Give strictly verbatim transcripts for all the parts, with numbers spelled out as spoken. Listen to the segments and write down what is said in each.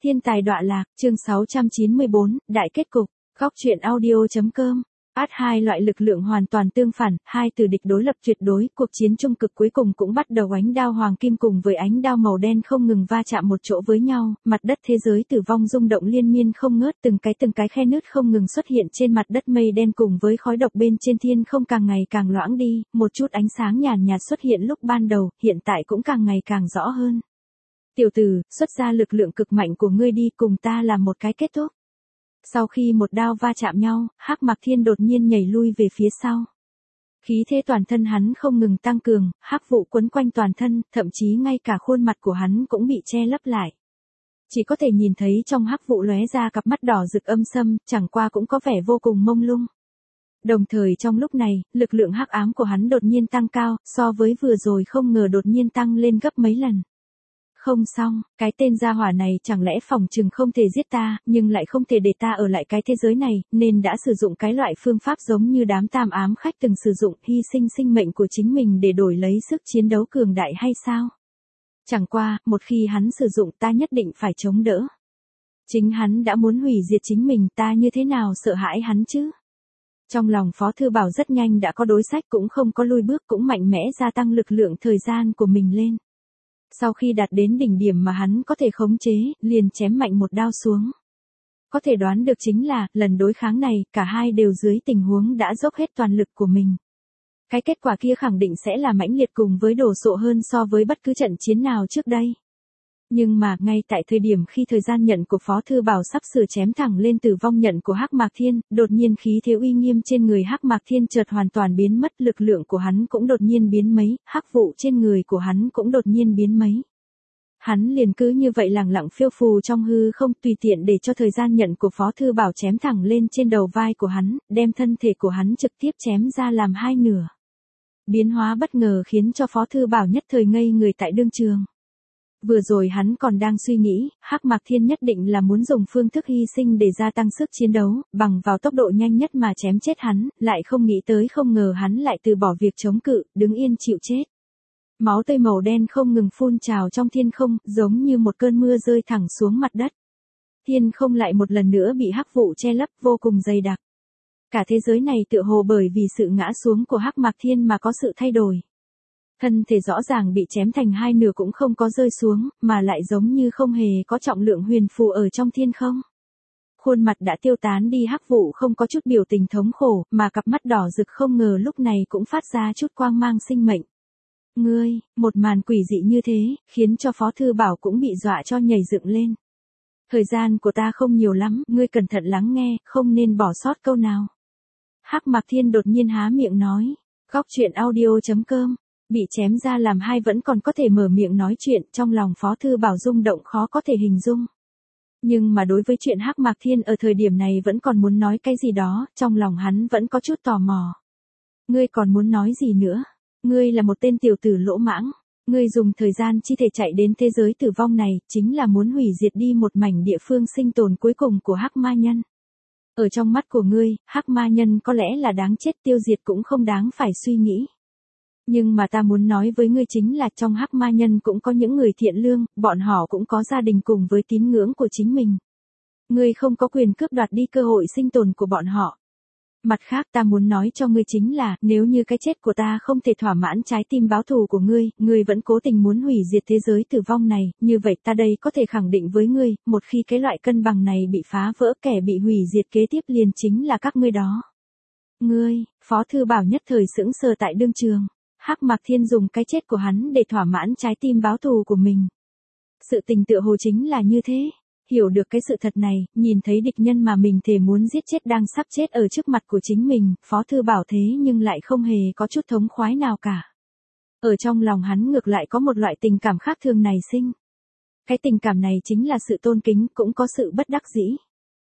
Thiên tài đọa lạc, chương sáu trăm chín mươi bốn, đại kết cục, góc truyện audio.com. Át hai loại lực lượng hoàn toàn tương phản, hai từ địch đối lập tuyệt đối, cuộc chiến trung cực cuối cùng cũng bắt đầu. Ánh đao hoàng kim cùng với ánh đao màu đen không ngừng va chạm một chỗ với nhau, mặt đất thế giới tử vong rung động liên miên không ngớt, từng cái từng cái khe nứt không ngừng xuất hiện trên mặt đất, mây đen cùng với khói độc bên trên thiên không càng ngày càng loãng đi, một chút ánh sáng nhàn nhạt xuất hiện lúc ban đầu, hiện tại cũng càng ngày càng rõ hơn. Tiểu tử, xuất ra lực lượng cực mạnh của ngươi đi, cùng ta làm một cái kết thúc. Sau khi một đao va chạm nhau, Hắc Mạc Thiên đột nhiên nhảy lui về phía sau. Khí thế toàn thân hắn không ngừng tăng cường, hắc vụ quấn quanh toàn thân, thậm chí ngay cả khuôn mặt của hắn cũng bị che lấp lại. Chỉ có thể nhìn thấy trong hắc vụ lóe ra cặp mắt đỏ rực âm sâm, chẳng qua cũng có vẻ vô cùng mông lung. Đồng thời trong lúc này, lực lượng hắc ám của hắn đột nhiên tăng cao, so với vừa rồi không ngờ đột nhiên tăng lên gấp mấy lần. Không xong, cái tên gia hỏa này chẳng lẽ phỏng chừng không thể giết ta, nhưng lại không thể để ta ở lại cái thế giới này, nên đã sử dụng cái loại phương pháp giống như đám tam ám khách từng sử dụng, hy sinh sinh mệnh của chính mình để đổi lấy sức chiến đấu cường đại hay sao? Chẳng qua, một khi hắn sử dụng ta nhất định phải chống đỡ. Chính hắn đã muốn hủy diệt chính mình, ta như thế nào sợ hãi hắn chứ? Trong lòng Phó Thư Bảo rất nhanh đã có đối sách, cũng không có lui bước, cũng mạnh mẽ gia tăng lực lượng thời gian của mình lên. Sau khi đạt đến đỉnh điểm mà hắn có thể khống chế, liền chém mạnh một đao xuống. Có thể đoán được chính là, lần đối kháng này, cả hai đều dưới tình huống đã dốc hết toàn lực của mình. Cái kết quả kia khẳng định sẽ là mãnh liệt cùng với đồ sộ hơn so với bất cứ trận chiến nào trước đây. Nhưng mà, ngay tại thời điểm khi thời gian nhận của Phó Thư Bảo sắp sửa chém thẳng lên tử vong nhận của Hắc Mạc Thiên, đột nhiên khí thế uy nghiêm trên người Hắc Mạc Thiên chợt hoàn toàn biến mất, lực lượng của hắn cũng đột nhiên biến mấy, hắc vụ trên người của hắn cũng đột nhiên biến mấy. Hắn liền cứ như vậy lẳng lặng phiêu phù trong hư không, tùy tiện để cho thời gian nhận của Phó Thư Bảo chém thẳng lên trên đầu vai của hắn, đem thân thể của hắn trực tiếp chém ra làm hai nửa. Biến hóa bất ngờ khiến cho Phó Thư Bảo nhất thời ngây người tại đương trường. Vừa rồi hắn còn đang suy nghĩ, Hắc Mạc Thiên nhất định là muốn dùng phương thức hy sinh để gia tăng sức chiến đấu, bằng vào tốc độ nhanh nhất mà chém chết hắn, lại không nghĩ tới không ngờ hắn lại từ bỏ việc chống cự, đứng yên chịu chết. Máu tươi màu đen không ngừng phun trào trong thiên không, giống như một cơn mưa rơi thẳng xuống mặt đất. Thiên không lại một lần nữa bị hắc vụ che lấp vô cùng dày đặc. Cả thế giới này tựa hồ bởi vì sự ngã xuống của Hắc Mạc Thiên mà có sự thay đổi. Thân thể rõ ràng bị chém thành hai nửa cũng không có rơi xuống, mà lại giống như không hề có trọng lượng huyền phù ở trong thiên không. Khuôn mặt đã tiêu tán đi hắc vụ không có chút biểu tình thống khổ, mà cặp mắt đỏ rực không ngờ lúc này cũng phát ra chút quang mang sinh mệnh. Ngươi, một màn quỷ dị như thế, khiến cho Phó Thư Bảo cũng bị dọa cho nhảy dựng lên. Thời gian của ta không nhiều lắm, ngươi cẩn thận lắng nghe, không nên bỏ sót câu nào. Hắc Mạc Thiên đột nhiên há miệng nói, góc truyện audio.com. Bị chém ra làm hai vẫn còn có thể mở miệng nói chuyện, trong lòng Phó Thư Bảo rung động khó có thể hình dung. Nhưng mà đối với chuyện Hắc Mạc Thiên ở thời điểm này vẫn còn muốn nói cái gì đó, trong lòng hắn vẫn có chút tò mò. Ngươi còn muốn nói gì nữa? Ngươi là một tên tiểu tử lỗ mãng. Ngươi dùng thời gian chi thể chạy đến thế giới tử vong này, chính là muốn hủy diệt đi một mảnh địa phương sinh tồn cuối cùng của Hắc Ma Nhân. Ở trong mắt của ngươi, Hắc Ma Nhân có lẽ là đáng chết, tiêu diệt cũng không đáng phải suy nghĩ. Nhưng mà ta muốn nói với ngươi chính là trong Hắc Ma Nhân cũng có những người thiện lương, bọn họ cũng có gia đình cùng với tín ngưỡng của chính mình. Ngươi không có quyền cướp đoạt đi cơ hội sinh tồn của bọn họ. Mặt khác ta muốn nói cho ngươi chính là, nếu như cái chết của ta không thể thỏa mãn trái tim báo thù của ngươi, ngươi vẫn cố tình muốn hủy diệt thế giới tử vong này, như vậy ta đây có thể khẳng định với ngươi, một khi cái loại cân bằng này bị phá vỡ, kẻ bị hủy diệt kế tiếp liền chính là các ngươi đó. Ngươi, Phó Thư Bảo nhất thời sững sờ tại đương trường. Hắc Mạc Thiên dùng cái chết của hắn để thỏa mãn trái tim báo thù của mình. Sự tình tựa hồ chính là như thế. Hiểu được cái sự thật này, nhìn thấy địch nhân mà mình thề muốn giết chết đang sắp chết ở trước mặt của chính mình, Phó Thư Bảo thế nhưng lại không hề có chút thống khoái nào cả. Ở trong lòng hắn ngược lại có một loại tình cảm khác thường nảy sinh. Cái tình cảm này chính là sự tôn kính, cũng có sự bất đắc dĩ.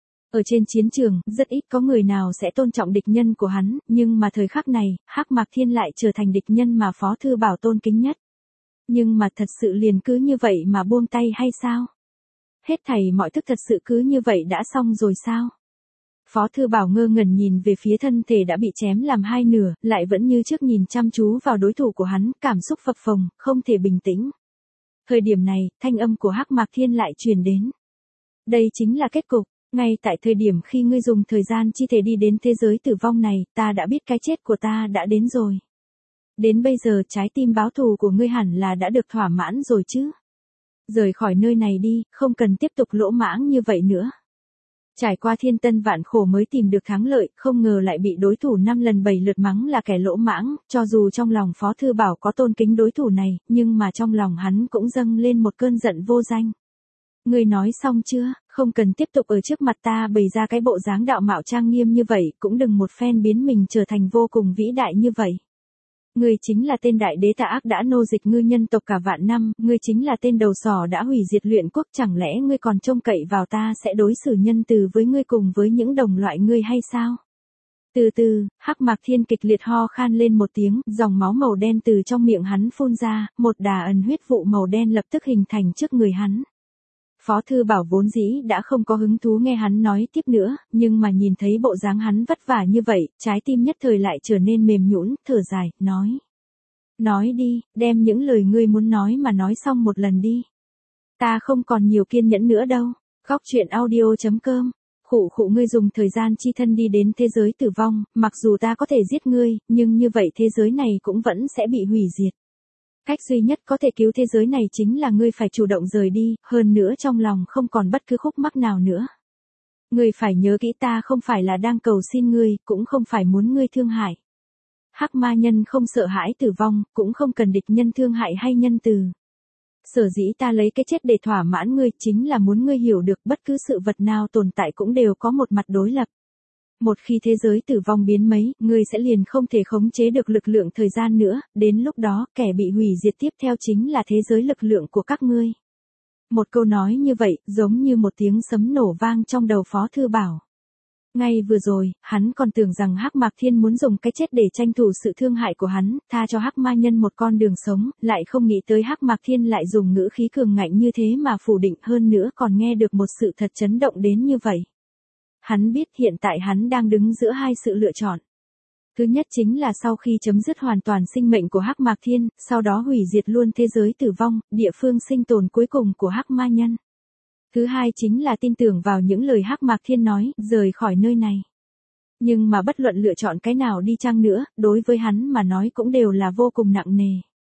Ở trên chiến trường, rất ít có người nào sẽ tôn trọng địch nhân của hắn, nhưng mà thời khắc này, Hắc Mạc Thiên lại trở thành địch nhân mà Phó Thư Bảo tôn kính nhất. Nhưng mà thật sự liền cứ như vậy mà buông tay hay sao? Hết thảy mọi thức thật sự cứ như vậy đã xong rồi sao? Phó Thư Bảo ngơ ngẩn nhìn về phía thân thể đã bị chém làm hai nửa, lại vẫn như trước nhìn chăm chú vào đối thủ của hắn, cảm xúc phập phồng, không thể bình tĩnh. Thời điểm này, thanh âm của Hắc Mạc Thiên lại truyền đến. Đây chính là kết cục. Ngay tại thời điểm khi ngươi dùng thời gian chi thể đi đến thế giới tử vong này, ta đã biết cái chết của ta đã đến rồi. Đến bây giờ trái tim báo thù của ngươi hẳn là đã được thỏa mãn rồi chứ. Rời khỏi nơi này đi, không cần tiếp tục lỗ mãng như vậy nữa. Trải qua thiên tân vạn khổ mới tìm được thắng lợi, không ngờ lại bị đối thủ năm lần bảy lượt mắng là kẻ lỗ mãng, cho dù trong lòng Phó Thư Bảo có tôn kính đối thủ này, nhưng mà trong lòng hắn cũng dâng lên một cơn giận vô danh. Ngươi nói xong chưa, không cần tiếp tục ở trước mặt ta bày ra cái bộ dáng đạo mạo trang nghiêm như vậy, cũng đừng một phen biến mình trở thành vô cùng vĩ đại như vậy. Ngươi chính là tên đại đế tà ác đã nô dịch ngư nhân tộc cả vạn năm, ngươi chính là tên đầu sỏ đã hủy diệt luyện quốc, chẳng lẽ ngươi còn trông cậy vào ta sẽ đối xử nhân từ với ngươi cùng với những đồng loại ngươi hay sao? Từ từ, Hắc Mạc Thiên kịch liệt ho khan lên một tiếng, dòng máu màu đen từ trong miệng hắn phun ra, một đà ẩn huyết vụ màu đen lập tức hình thành trước người hắn. Phó Thư Bảo vốn dĩ đã không có hứng thú nghe hắn nói tiếp nữa, nhưng mà nhìn thấy bộ dáng hắn vất vả như vậy, trái tim nhất thời lại trở nên mềm nhũn, thở dài, nói. Nói đi, đem những lời ngươi muốn nói mà nói xong một lần đi. Ta không còn nhiều kiên nhẫn nữa đâu. Khóc chuyện audio chấm com. Khụ khụ ngươi dùng thời gian chi thân đi đến thế giới tử vong, mặc dù ta có thể giết ngươi, nhưng như vậy thế giới này cũng vẫn sẽ bị hủy diệt. Cách duy nhất có thể cứu thế giới này chính là ngươi phải chủ động rời đi, hơn nữa trong lòng không còn bất cứ khúc mắc nào nữa. Ngươi phải nhớ kỹ ta không phải là đang cầu xin ngươi, cũng không phải muốn ngươi thương hại. Hắc ma nhân không sợ hãi tử vong, cũng không cần địch nhân thương hại hay nhân từ. Sở dĩ ta lấy cái chết để thỏa mãn ngươi chính là muốn ngươi hiểu được bất cứ sự vật nào tồn tại cũng đều có một mặt đối lập. Một khi thế giới tử vong biến mấy, ngươi sẽ liền không thể khống chế được lực lượng thời gian nữa, đến lúc đó kẻ bị hủy diệt tiếp theo chính là thế giới lực lượng của các ngươi. Một câu nói như vậy, giống như một tiếng sấm nổ vang trong đầu Phó Thư Bảo. Ngay vừa rồi, hắn còn tưởng rằng Hắc Mạc Thiên muốn dùng cái chết để tranh thủ sự thương hại của hắn, tha cho Hắc Ma Nhân một con đường sống, lại không nghĩ tới Hắc Mạc Thiên lại dùng ngữ khí cường ngạnh như thế mà phủ định, hơn nữa còn nghe được một sự thật chấn động đến như vậy. Hắn biết hiện tại hắn đang đứng giữa hai sự lựa chọn. Thứ nhất chính là sau khi chấm dứt hoàn toàn sinh mệnh của Hắc Mạc Thiên, sau đó hủy diệt luôn thế giới tử vong, địa phương sinh tồn cuối cùng của Hắc Ma Nhân. Thứ hai chính là tin tưởng vào những lời Hắc Mạc Thiên nói, rời khỏi nơi này. Nhưng mà bất luận lựa chọn cái nào đi chăng nữa, đối với hắn mà nói cũng đều là vô cùng nặng nề.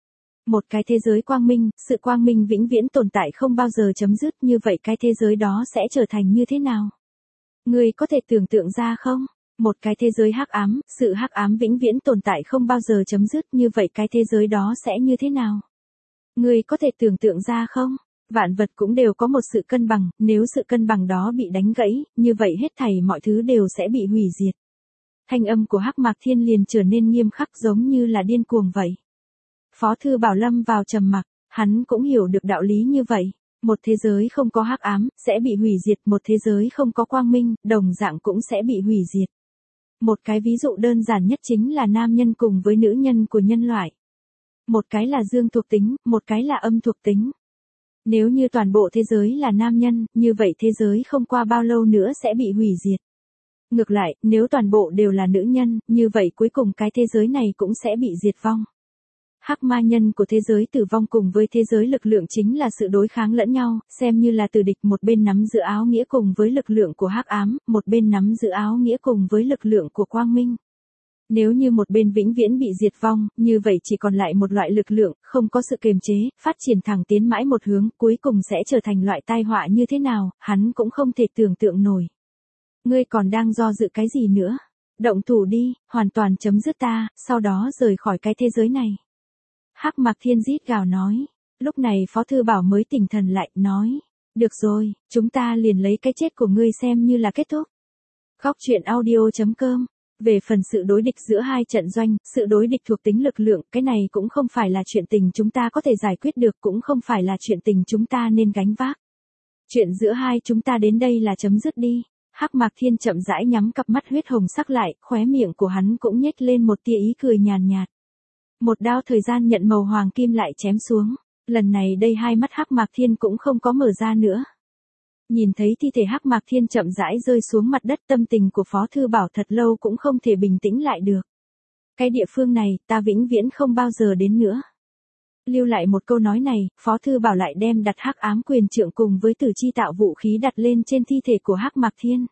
Một cái thế giới quang minh, sự quang minh vĩnh viễn tồn tại không bao giờ chấm dứt, như vậy cái thế giới đó sẽ trở thành như thế nào? Ngươi có thể tưởng tượng ra không? Một cái thế giới hắc ám, sự hắc ám vĩnh viễn tồn tại không bao giờ chấm dứt, như vậy cái thế giới đó sẽ như thế nào? Ngươi có thể tưởng tượng ra không? Vạn vật cũng đều có một sự cân bằng, nếu sự cân bằng đó bị đánh gãy, như vậy hết thảy mọi thứ đều sẽ bị hủy diệt. Thanh âm của Hắc Mạc Thiên liền trở nên nghiêm khắc giống như là điên cuồng vậy. Phó Thư Bảo lâm vào trầm mặc, hắn cũng hiểu được đạo lý như vậy. Một thế giới không có hắc ám, sẽ bị hủy diệt, một thế giới không có quang minh, đồng dạng cũng sẽ bị hủy diệt. Một cái ví dụ đơn giản nhất chính là nam nhân cùng với nữ nhân của nhân loại. Một cái là dương thuộc tính, một cái là âm thuộc tính. Nếu như toàn bộ thế giới là nam nhân, như vậy thế giới không qua bao lâu nữa sẽ bị hủy diệt. Ngược lại, nếu toàn bộ đều là nữ nhân, như vậy cuối cùng cái thế giới này cũng sẽ bị diệt vong. Hắc ma nhân của thế giới tử vong cùng với thế giới lực lượng chính là sự đối kháng lẫn nhau, xem như là tử địch, một bên nắm giữ áo nghĩa cùng với lực lượng của hắc ám, một bên nắm giữ áo nghĩa cùng với lực lượng của quang minh. Nếu như một bên vĩnh viễn bị diệt vong, như vậy chỉ còn lại một loại lực lượng, không có sự kiềm chế, phát triển thẳng tiến mãi một hướng, cuối cùng sẽ trở thành loại tai họa như thế nào, hắn cũng không thể tưởng tượng nổi. Ngươi còn đang do dự cái gì nữa? Động thủ đi, hoàn toàn chấm dứt ta, sau đó rời khỏi cái thế giới này. Hắc Mạc Thiên rít gào nói. Lúc này Phó Thư Bảo mới tỉnh thần lại, nói. Được rồi, chúng ta liền lấy cái chết của ngươi xem như là kết thúc. Khóc chuyện audio chấm com. Về phần sự đối địch giữa hai trận doanh, sự đối địch thuộc tính lực lượng, cái này cũng không phải là chuyện tình chúng ta có thể giải quyết được, cũng không phải là chuyện tình chúng ta nên gánh vác. Chuyện giữa hai chúng ta đến đây là chấm dứt đi. Hắc Mạc Thiên chậm rãi nhắm cặp mắt huyết hồng sắc lại, khóe miệng của hắn cũng nhếch lên một tia ý cười nhàn nhạt. Một đao thời gian nhận màu hoàng kim lại chém xuống. Lần này đây hai mắt Hắc Mạc Thiên cũng không có mở ra nữa. Nhìn thấy thi thể Hắc Mạc Thiên chậm rãi rơi xuống mặt đất, tâm tình của Phó Thư Bảo thật lâu cũng không thể bình tĩnh lại được. Cái địa phương này, ta vĩnh viễn không bao giờ đến nữa. Lưu lại một câu nói này, Phó Thư Bảo lại đem đặt Hắc Ám Quyền Trượng cùng với Tử Chi Tạo vũ khí đặt lên trên thi thể của Hắc Mạc Thiên.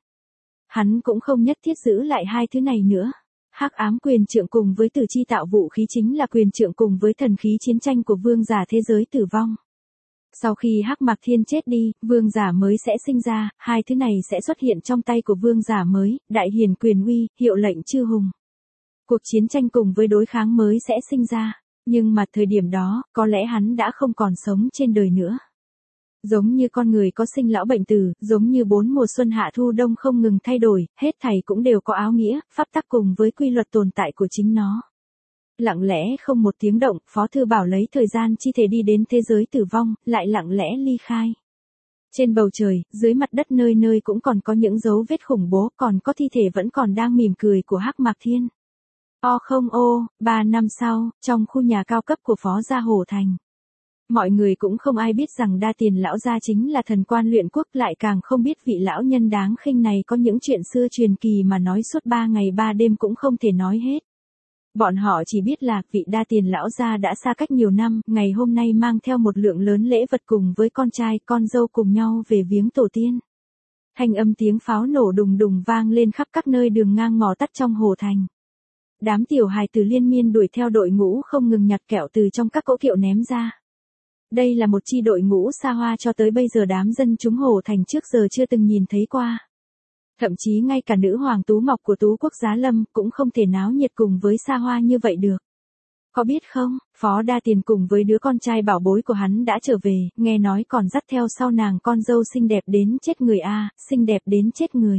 Hắn cũng không nhất thiết giữ lại hai thứ này nữa. Hắc Ám Quyền Trượng cùng với Tử Chi Tạo vũ khí chính là quyền trượng cùng với thần khí chiến tranh của vương giả thế giới tử vong. Sau khi Hắc Mạc Thiên chết đi, vương giả mới sẽ sinh ra, hai thứ này sẽ xuất hiện trong tay của vương giả mới, đại hiển quyền uy, hiệu lệnh chư hùng. Cuộc chiến tranh cùng với đối kháng mới sẽ sinh ra, nhưng mà thời điểm đó, có lẽ hắn đã không còn sống trên đời nữa. Giống như con người có sinh lão bệnh tử, giống như bốn mùa xuân hạ thu đông không ngừng thay đổi, hết thảy cũng đều có áo nghĩa, pháp tắc cùng với quy luật tồn tại của chính nó. Lặng lẽ không một tiếng động, Phó Thư Bảo lấy thời gian chi thể đi đến thế giới tử vong, lại lặng lẽ ly khai. Trên bầu trời, dưới mặt đất nơi nơi cũng còn có những dấu vết khủng bố, còn có thi thể vẫn còn đang mỉm cười của Hắc Mạc Thiên. O không ô, ba năm sau, trong khu nhà cao cấp của Phó gia Hồ Thành. Mọi người cũng không ai biết rằng Đa Tiền lão gia chính là thần quan luyện quốc, lại càng không biết vị lão nhân đáng khinh này có những chuyện xưa truyền kỳ mà nói suốt ba ngày ba đêm cũng không thể nói hết. Bọn họ chỉ biết là vị Đa Tiền lão gia đã xa cách nhiều năm, ngày hôm nay mang theo một lượng lớn lễ vật cùng với con trai, con dâu cùng nhau về viếng tổ tiên. Thanh âm tiếng pháo nổ đùng đùng vang lên khắp các nơi đường ngang ngõ tắt trong Hồ Thành. Đám tiểu hài từ liên miên đuổi theo đội ngũ không ngừng nhặt kẹo từ trong các cỗ kiệu ném ra. Đây là một chi đội ngũ xa hoa cho tới bây giờ đám dân chúng Hồ Thành trước giờ chưa từng nhìn thấy qua. Thậm chí ngay cả nữ hoàng Tú Ngọc của Tú Quốc Giá Lâm cũng không thể náo nhiệt cùng với xa hoa như vậy được. Có biết không, Phó Đa Tiền cùng với đứa con trai bảo bối của hắn đã trở về, nghe nói còn dắt theo sau nàng con dâu xinh đẹp đến chết người a, à, xinh đẹp đến chết người.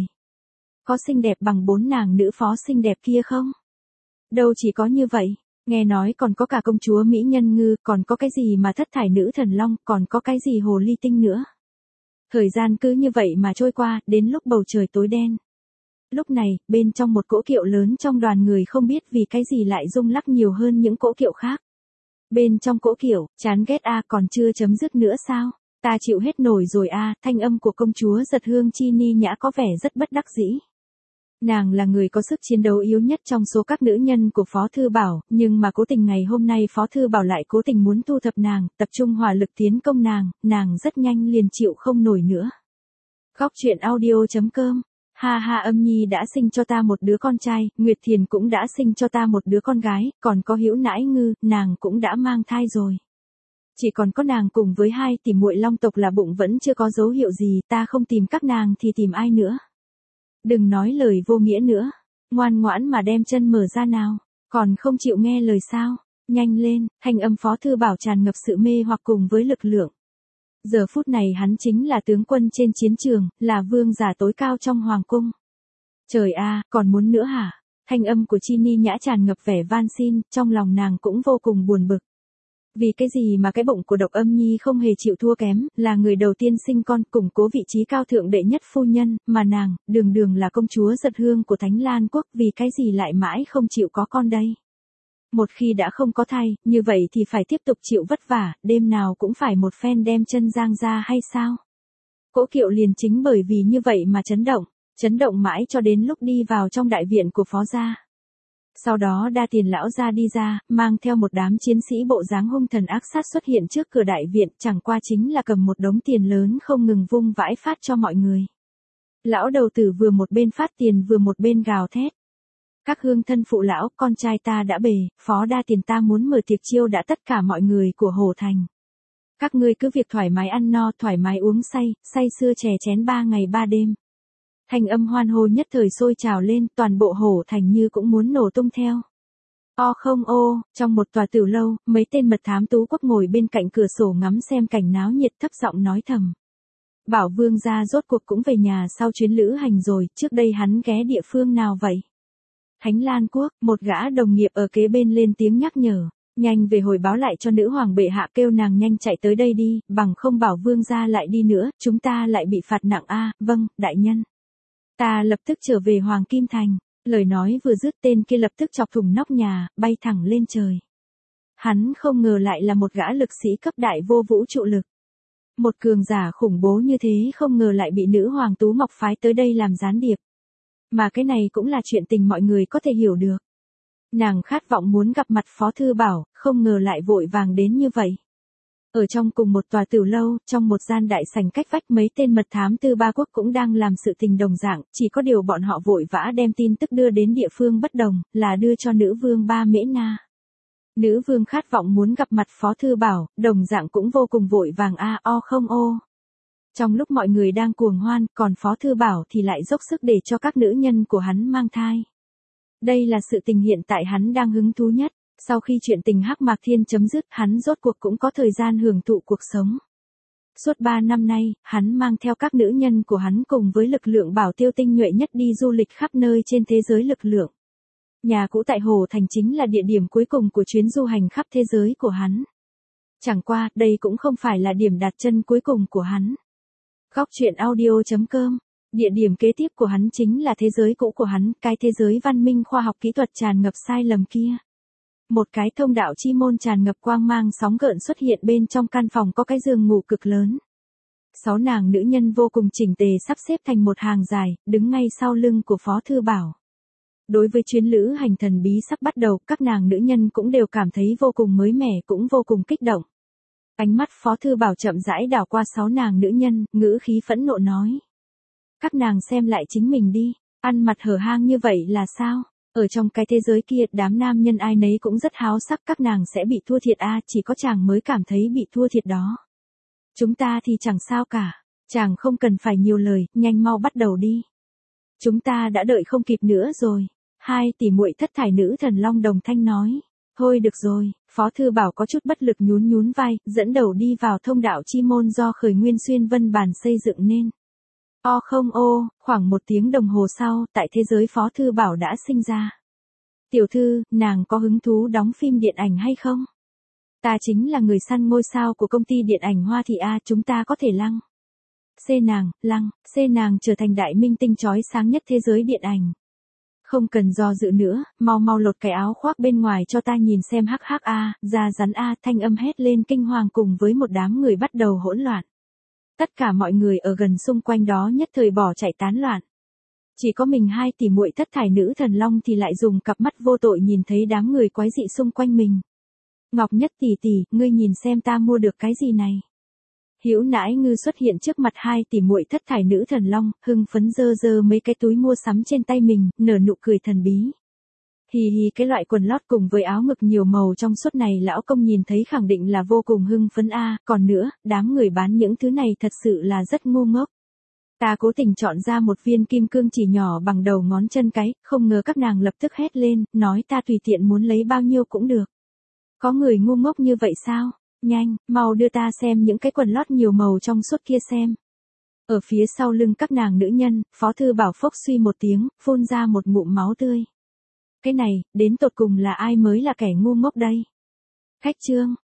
Có xinh đẹp bằng bốn nàng nữ phó xinh đẹp kia không? Đâu chỉ có như vậy, nghe nói còn có cả công chúa Mỹ Nhân Ngư, còn có cái gì mà thất thải nữ thần long, còn có cái gì hồ ly tinh nữa. Thời gian cứ như vậy mà trôi qua, đến lúc bầu trời tối đen. Lúc này, bên trong một cỗ kiệu lớn trong đoàn người không biết vì cái gì lại rung lắc nhiều hơn những cỗ kiệu khác. Bên trong cỗ kiệu, chán ghét a à, còn chưa chấm dứt nữa sao? Ta chịu hết nổi rồi a à, thanh âm của công chúa Giật Hương Chi Ni Nhã có vẻ rất bất đắc dĩ. Nàng là người có sức chiến đấu yếu nhất trong số các nữ nhân của Phó Thư Bảo, nhưng mà cố tình ngày hôm nay Phó Thư Bảo lại cố tình muốn thu thập nàng, tập trung hỏa lực tiến công nàng, nàng rất nhanh liền chịu không nổi nữa. Khóc chuyện audio chấm com. Ha ha, Âm Nhi đã sinh cho ta một đứa con trai, Nguyệt Thiền cũng đã sinh cho ta một đứa con gái, còn có Hữu Nãi Ngư, nàng cũng đã mang thai rồi. Chỉ còn có nàng cùng với hai tỷ muội long tộc là bụng vẫn chưa có dấu hiệu gì, ta không tìm các nàng thì tìm ai nữa. Đừng nói lời vô nghĩa nữa, ngoan ngoãn mà đem chân mở ra nào, còn không chịu nghe lời sao, nhanh lên, thanh âm Phó Thư Bảo tràn ngập sự mê hoặc cùng với lực lượng. Giờ phút này hắn chính là tướng quân trên chiến trường, là vương giả tối cao trong hoàng cung. Trời a, còn muốn nữa hả? Thanh âm của Chi Ni Nhã tràn ngập vẻ van xin, trong lòng nàng cũng vô cùng buồn bực. Vì cái gì mà cái bụng của Độc Âm Nhi không hề chịu thua kém, là người đầu tiên sinh con, củng cố vị trí cao thượng đệ nhất phu nhân, mà nàng, đường đường là công chúa Giật Hương của Thánh Lan Quốc, vì cái gì lại mãi không chịu có con đây? Một khi đã không có thai, như vậy thì phải tiếp tục chịu vất vả, đêm nào cũng phải một phen đem chân giang ra hay sao? Cỗ kiệu liền chính bởi vì như vậy mà chấn động, chấn động mãi cho đến lúc đi vào trong đại viện của Phó gia. Sau đó Đa Tiền lão gia đi ra, mang theo một đám chiến sĩ bộ dáng hung thần ác sát xuất hiện trước cửa đại viện, chẳng qua chính là cầm một đống tiền lớn không ngừng vung vãi phát cho mọi người. Lão đầu tử vừa một bên phát tiền vừa một bên gào thét. Các hương thân phụ lão, con trai ta đã bề, Phó Đa Tiền ta muốn mở tiệc chiêu đã tất cả mọi người của Hồ Thành. Các ngươi cứ việc thoải mái ăn no, thoải mái uống say, say sưa chè chén ba ngày ba đêm. Thanh âm hoan hô nhất thời sôi trào lên, toàn bộ Hồ Thành như cũng muốn nổ tung theo. O không ô, trong một tòa tiểu lâu, mấy tên mật thám Tú Quốc ngồi bên cạnh cửa sổ ngắm xem cảnh náo nhiệt thấp giọng nói thầm. Bảo vương gia rốt cuộc cũng về nhà sau chuyến lữ hành rồi, trước đây hắn ghé địa phương nào vậy? Thánh Lan Quốc, một gã đồng nghiệp ở kế bên lên tiếng nhắc nhở, nhanh về hồi báo lại cho nữ hoàng bệ hạ, kêu nàng nhanh chạy tới đây đi, bằng không Bảo vương gia lại đi nữa, chúng ta lại bị phạt nặng a. À, vâng, đại nhân. Ta lập tức trở về Hoàng Kim Thành, lời nói vừa dứt tên kia lập tức chọc thủng nóc nhà, bay thẳng lên trời. Hắn không ngờ lại là một gã lực sĩ cấp đại vô vũ trụ lực. Một cường giả khủng bố như thế không ngờ lại bị nữ hoàng Tú Ngọc phái tới đây làm gián điệp. Mà cái này cũng là chuyện tình mọi người có thể hiểu được. Nàng khát vọng muốn gặp mặt Phó Thư Bảo, không ngờ lại vội vàng đến như vậy. Ở trong cùng một tòa tiểu lâu, trong một gian đại sảnh cách vách mấy tên mật thám từ ba quốc cũng đang làm sự tình đồng dạng, chỉ có điều bọn họ vội vã đem tin tức đưa đến địa phương bất đồng, là đưa cho nữ vương Ba Mễ Na. Nữ vương khát vọng muốn gặp mặt Phó Thư Bảo, đồng dạng cũng vô cùng vội vàng a o không ô. Trong lúc mọi người đang cuồng hoan, còn Phó Thư Bảo thì lại dốc sức để cho các nữ nhân của hắn mang thai. Đây là sự tình hiện tại hắn đang hứng thú nhất. Sau khi chuyện tình Hắc Mạc Thiên chấm dứt, hắn rốt cuộc cũng có thời gian hưởng thụ cuộc sống. Suốt ba năm nay, hắn mang theo các nữ nhân của hắn cùng với lực lượng bảo tiêu tinh nhuệ nhất đi du lịch khắp nơi trên thế giới lực lượng. Nhà cũ tại Hồ Thành chính là địa điểm cuối cùng của chuyến du hành khắp thế giới của hắn. Chẳng qua, đây cũng không phải là điểm đặt chân cuối cùng của hắn. Góc truyện audio chấm com. Địa điểm kế tiếp của hắn chính là thế giới cũ của hắn, cái thế giới văn minh khoa học kỹ thuật tràn ngập sai lầm kia. Một cái thông đạo chi môn tràn ngập quang mang sóng gợn xuất hiện bên trong căn phòng có cái giường ngủ cực lớn. Sáu nàng nữ nhân vô cùng chỉnh tề sắp xếp thành một hàng dài, đứng ngay sau lưng của Phó Thư Bảo. Đối với chuyến lữ hành thần bí sắp bắt đầu, các nàng nữ nhân cũng đều cảm thấy vô cùng mới mẻ, cũng vô cùng kích động. Ánh mắt Phó Thư Bảo chậm rãi đảo qua sáu nàng nữ nhân, ngữ khí phẫn nộ nói. Các nàng xem lại chính mình đi, ăn mặt hở hang như vậy là sao? Ở trong cái thế giới kia, đám nam nhân ai nấy cũng rất háo sắc, các nàng sẽ bị thua thiệt a, chỉ có chàng mới cảm thấy bị thua thiệt đó. Chúng ta thì chẳng sao cả, chàng không cần phải nhiều lời, nhanh mau bắt đầu đi. Chúng ta đã đợi không kịp nữa rồi. Hai tỷ muội thất thải nữ thần long đồng thanh nói. Thôi được rồi, Phó Thư Bảo có chút bất lực nhún nhún vai, dẫn đầu đi vào thông đạo chi môn do Khởi Nguyên Xuyên Vân Bàn xây dựng nên. O không ô, khoảng một tiếng đồng hồ sau, tại thế giới Phó Thư Bảo đã sinh ra. Tiểu thư, nàng có hứng thú đóng phim điện ảnh hay không? Ta chính là người săn ngôi sao của công ty điện ảnh Hoa Thị A, chúng ta có thể lăng. Xê nàng, lăng, xê nàng trở thành đại minh tinh chói sáng nhất thế giới điện ảnh. Không cần do dự nữa, mau mau lột cái áo khoác bên ngoài cho ta nhìn xem hắc hắc a, da rắn a, thanh âm hét lên kinh hoàng cùng với một đám người bắt đầu hỗn loạn. Tất cả mọi người ở gần xung quanh đó nhất thời bỏ chạy tán loạn. Chỉ có mình hai tỷ muội thất thải nữ thần long thì lại dùng cặp mắt vô tội nhìn thấy đám người quái dị xung quanh mình. Ngọc Nhất tỷ tỷ, ngươi nhìn xem ta mua được cái gì này. Hữu Nãi Ngư xuất hiện trước mặt hai tỷ muội thất thải nữ thần long, hưng phấn dơ dơ mấy cái túi mua sắm trên tay mình, nở nụ cười thần bí. Hì hì, cái loại quần lót cùng với áo ngực nhiều màu trong suốt này lão công nhìn thấy khẳng định là vô cùng hưng phấn a, còn nữa, đám người bán những thứ này thật sự là rất ngu ngốc. Ta cố tình chọn ra một viên kim cương chỉ nhỏ bằng đầu ngón chân cái, không ngờ các nàng lập tức hét lên, nói ta tùy tiện muốn lấy bao nhiêu cũng được. Có người ngu ngốc như vậy sao? Nhanh, mau đưa ta xem những cái quần lót nhiều màu trong suốt kia xem. Ở phía sau lưng các nàng nữ nhân, Phó Thư Bảo phốc suy một tiếng, phun ra một ngụm máu tươi. Cái này, đến tột cùng là ai mới là kẻ ngu ngốc đây? Khách trương,